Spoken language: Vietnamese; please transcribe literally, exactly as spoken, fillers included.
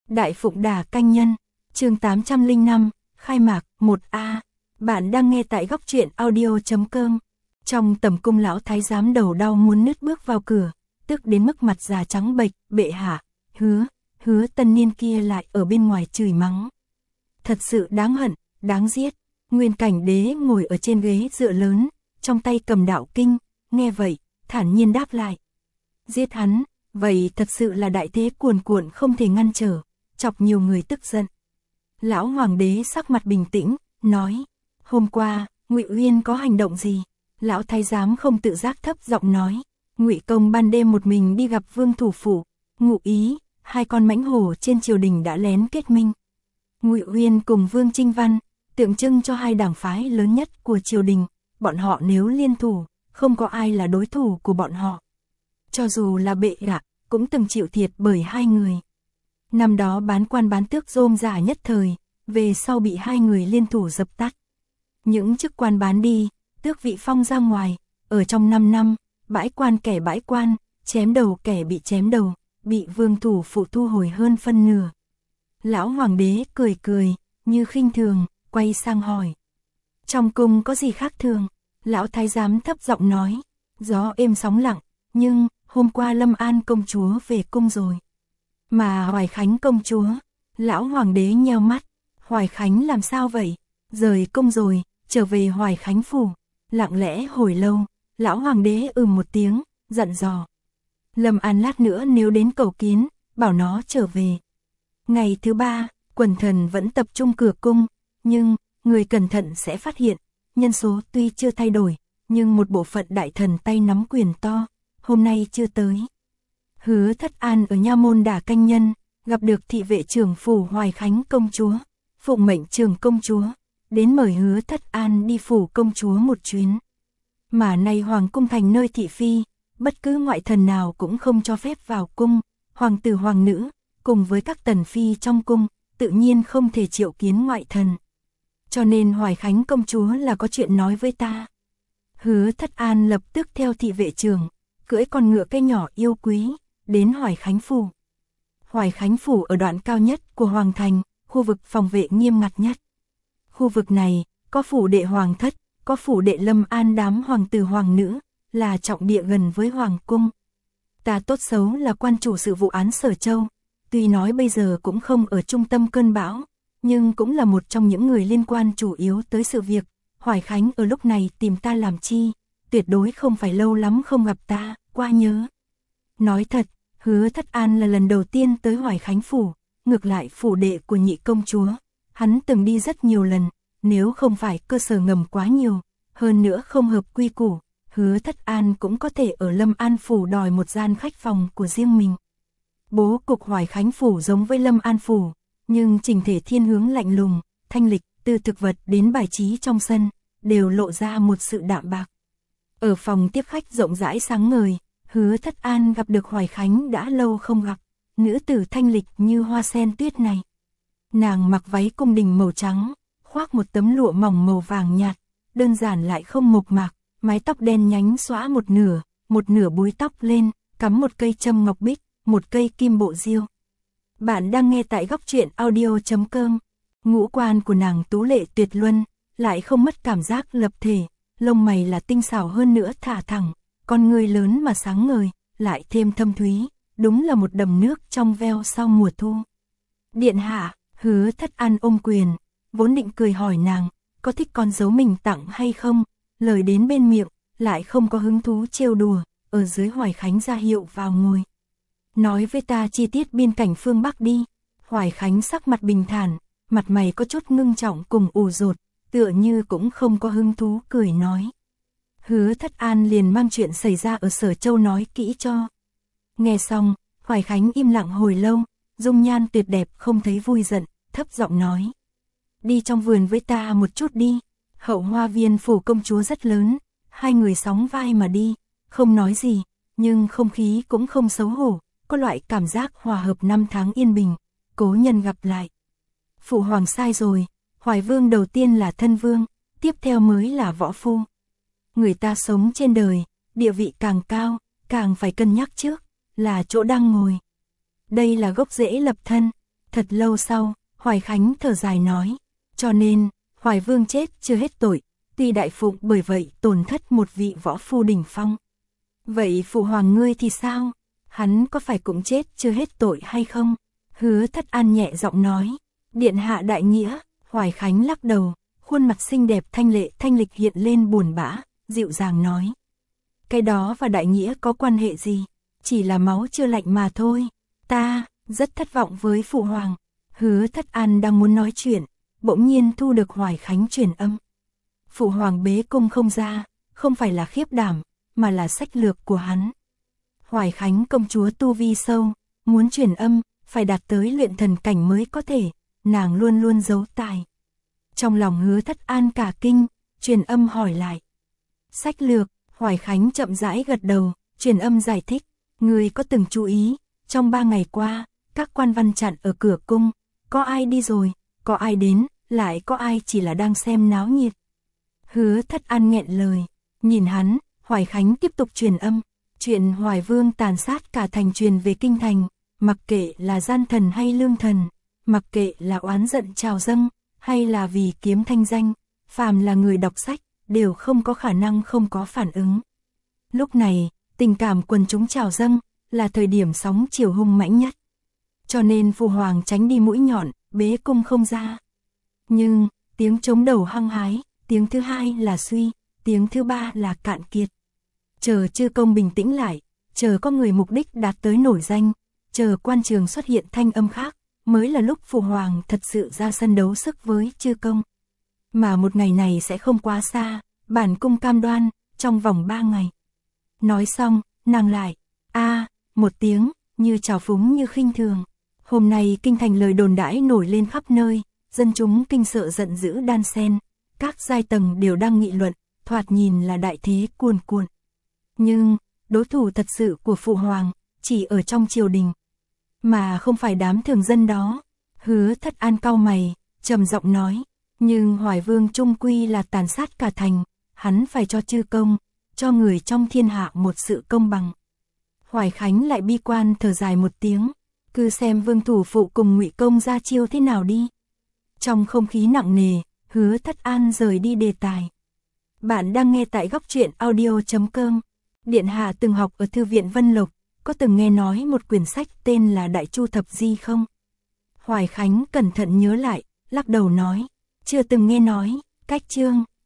Đại Phụng Đà Canh Nhân, chương tám trăm lẻ năm, khai mạc, một A. Bạn đang nghe tại góc truyện audio chấm com. Trong tầm cung lão thái giám đầu đau muốn nứt bước vào cửa, tức đến mức mặt già trắng bệch, bệ hạ, hứa, hứa tân niên kia lại ở bên ngoài chửi mắng. Thật sự đáng hận, đáng giết. Nguyên Cảnh Đế ngồi ở trên ghế dựa lớn, trong tay cầm đạo kinh, nghe vậy, thản nhiên đáp lại. Giết hắn, vậy thật sự là đại thế cuồn cuộn không thể ngăn trở, chọc nhiều người tức giận. Lão Hoàng đế sắc mặt bình tĩnh, nói, hôm qua, Ngụy Uyên có hành động gì? Lão thái giám không tự giác thấp giọng nói, Ngụy công ban đêm một mình đi gặp Vương thủ phủ, ngụ ý, hai con mãnh hổ trên triều đình đã lén kết minh. Ngụy Uyên cùng Vương Trinh Văn, tượng trưng cho hai đảng phái lớn nhất của triều đình, bọn họ nếu liên thủ, không có ai là đối thủ của bọn họ. Cho dù là bệ hạ, cũng từng chịu thiệt bởi hai người. Năm đó bán quan bán tước rôm rả nhất thời, về sau bị hai người liên thủ dập tắt. Những chức quan bán đi, tước vị phong ra ngoài, ở trong năm năm, bãi quan kẻ bãi quan, chém đầu kẻ bị chém đầu, bị vương thủ phụ thu hồi hơn phân nửa. Lão Hoàng đế cười cười, như khinh thường, quay sang hỏi. Trong cung có gì khác thường? Lão thái giám thấp giọng nói, gió êm sóng lặng, nhưng hôm qua Lâm An công chúa về cung rồi. Mà Hoài Khánh công chúa, lão Hoàng đế nheo mắt, Hoài Khánh làm sao vậy? Rời cung rồi, trở về Hoài Khánh phủ. Lặng lẽ hồi lâu, lão Hoàng đế ừm một tiếng, dặn dò. Lâm An lát nữa nếu đến cầu kiến, bảo nó trở về. Ngày thứ ba, quần thần vẫn tập trung cửa cung, nhưng người cẩn thận sẽ phát hiện, nhân số tuy chưa thay đổi, nhưng một bộ phận đại thần tay nắm quyền to, hôm nay chưa tới. Hứa Thất An ở nha môn Đà Canh Nhân, gặp được thị vệ trưởng phủ Hoài Khánh công chúa, phụng mệnh trưởng công chúa, đến mời Hứa Thất An đi phủ công chúa một chuyến. Mà nay hoàng cung thành nơi thị phi, bất cứ ngoại thần nào cũng không cho phép vào cung, hoàng tử hoàng nữ, cùng với các tần phi trong cung, tự nhiên không thể triệu kiến ngoại thần. Cho nên Hoài Khánh công chúa là có chuyện nói với ta. Hứa Thất An lập tức theo thị vệ trưởng, cưỡi con ngựa cây nhỏ yêu quý, đến Hoài Khánh phủ. Hoài Khánh phủ ở đoạn cao nhất của hoàng thành, khu vực phòng vệ nghiêm ngặt nhất. Khu vực này, có phủ đệ hoàng thất, có phủ đệ Lâm An đám hoàng tử hoàng nữ, là trọng địa gần với hoàng cung. Ta tốt xấu là quan chủ sự vụ án Sở Châu, tuy nói bây giờ cũng không ở trung tâm cơn bão, nhưng cũng là một trong những người liên quan chủ yếu tới sự việc. Hoài Khánh ở lúc này tìm ta làm chi, tuyệt đối không phải lâu lắm không gặp ta, qua nhớ. Nói thật, Hứa Thất An là lần đầu tiên tới Hoài Khánh phủ, ngược lại phủ đệ của nhị công chúa, hắn từng đi rất nhiều lần, nếu không phải cơ sở ngầm quá nhiều, hơn nữa không hợp quy củ, Hứa Thất An cũng có thể ở Lâm An phủ đòi một gian khách phòng của riêng mình. Bố cục Hoài Khánh phủ giống với Lâm An phủ, nhưng chỉnh thể thiên hướng lạnh lùng, thanh lịch, từ thực vật đến bài trí trong sân, đều lộ ra một sự đạm bạc. Ở phòng tiếp khách rộng rãi sáng ngời, Hứa Thất An gặp được Hoài Khánh đã lâu không gặp, nữ tử thanh lịch như hoa sen tuyết này. Nàng mặc váy cung đình màu trắng, khoác một tấm lụa mỏng màu vàng nhạt, đơn giản lại không mộc mạc, mái tóc đen nhánh xõa một nửa, một nửa búi tóc lên, cắm một cây châm ngọc bích, một cây kim bộ diêu. Bạn đang nghe tại góc truyện audio chấm com. Ngũ quan của nàng tú lệ tuyệt luân, lại không mất cảm giác lập thể, lông mày là tinh xảo hơn nữa thả thẳng, con người lớn mà sáng ngời, lại thêm thâm thúy, đúng là một đầm nước trong veo sau mùa thu. Điện hạ, Hứa Thất An ôm quyền, vốn định cười hỏi nàng, có thích con dấu mình tặng hay không, lời đến bên miệng, lại không có hứng thú trêu đùa, ở dưới Hoài Khánh ra hiệu vào ngồi. Nói với ta chi tiết biên cảnh phương Bắc đi. Hoài Khánh sắc mặt bình thản, mặt mày có chút ngưng trọng cùng ủ rột, tựa như cũng không có hứng thú cười nói. Hứa Thất An liền mang chuyện xảy ra ở Sở Châu nói kỹ cho. Nghe xong, Hoài Khánh im lặng hồi lâu, dung nhan tuyệt đẹp không thấy vui giận, thấp giọng nói. Đi trong vườn với ta một chút đi. Hậu hoa viên phủ công chúa rất lớn, hai người sóng vai mà đi, không nói gì, nhưng không khí cũng không xấu hổ, có loại cảm giác hòa hợp năm tháng yên bình, cố nhân gặp lại. Phụ hoàng sai rồi, Hoài Vương đầu tiên là thân vương, tiếp theo mới là võ phu. Người ta sống trên đời, địa vị càng cao, càng phải cân nhắc trước, là chỗ đang ngồi. Đây là gốc rễ lập thân, Thật lâu sau, Hoài Khánh thở dài nói, cho nên, Hoài Vương chết chưa hết tội, tuy đại phụng bởi vậy tổn thất một vị võ phu đỉnh phong. Vậy phụ hoàng ngươi thì sao? Hắn có phải cũng chết chưa hết tội hay không? Hứa Thất An nhẹ giọng nói, điện hạ đại nghĩa. Hoài Khánh lắc đầu, khuôn mặt xinh đẹp thanh lệ thanh lịch hiện lên buồn bã, dịu dàng nói. Cái đó và đại nghĩa có quan hệ gì? Chỉ là máu chưa lạnh mà thôi. Ta, rất thất vọng với phụ hoàng. Hứa Thất An đang muốn nói chuyện, bỗng nhiên thu được Hoài Khánh truyền âm. Phụ hoàng bế cung không ra, không phải là khiếp đảm, mà là sách lược của hắn. Hoài Khánh công chúa tu vi sâu, muốn truyền âm, phải đạt tới luyện thần cảnh mới có thể, nàng luôn luôn giấu tài. Trong lòng Hứa Thất An cả kinh, truyền âm hỏi lại. Sách lược, Hoài Khánh chậm rãi gật đầu, truyền âm giải thích, người có từng chú ý, trong ba ngày qua, các quan văn chặn ở cửa cung, có ai đi rồi, có ai đến, lại có ai chỉ là đang xem náo nhiệt. Hứa Thất An nghẹn lời, nhìn hắn, Hoài Khánh tiếp tục truyền âm, chuyện Hoài Vương tàn sát cả thành truyền về kinh thành, mặc kệ là gian thần hay lương thần, mặc kệ là oán giận trào dâng, hay là vì kiếm thanh danh, phàm là người đọc sách, đều không có khả năng không có phản ứng. Lúc này, tình cảm quần chúng trào dâng, là thời điểm sóng chiều hung mãnh nhất. Cho nên phụ hoàng tránh đi mũi nhọn, bế cung không ra. Nhưng, tiếng trống đầu hăng hái, tiếng thứ hai là suy, tiếng thứ ba là cạn kiệt. Chờ chư công bình tĩnh lại, chờ có người mục đích đạt tới nổi danh, chờ quan trường xuất hiện thanh âm khác, mới là lúc phụ hoàng thật sự ra sân đấu sức với chư công. Mà một ngày này sẽ không quá xa, bản cung cam đoan, trong vòng ba ngày. Nói xong, nàng lại, a một tiếng, như trào phúng như khinh thường. Hôm nay kinh thành lời đồn đãi nổi lên khắp nơi, dân chúng kinh sợ giận dữ đan xen, các giai tầng đều đang nghị luận, thoạt nhìn là đại thế cuồn cuộn. Nhưng, đối thủ thật sự của phụ hoàng, chỉ ở trong triều đình, mà không phải đám thường dân đó. Hứa Thất An cau mày, trầm giọng nói, nhưng Hoài Vương trung quy là tàn sát cả thành, hắn phải cho chư công, cho người trong thiên hạ một sự công bằng. Hoài Khánh lại bi quan thở dài một tiếng, cứ xem Vương thủ phụ cùng Ngụy công ra chiêu thế nào đi. Trong không khí nặng nề, Hứa Thất An rời đi đề tài. Bạn đang nghe tại góc truyện audio chấm com. Điện hạ từng học ở thư viện Vân Lộc, có từng nghe nói một quyển sách tên là Đại Chu Thập Di không? Hoài Khánh cẩn thận nhớ lại, lắc đầu nói, chưa từng nghe nói. Cách chương,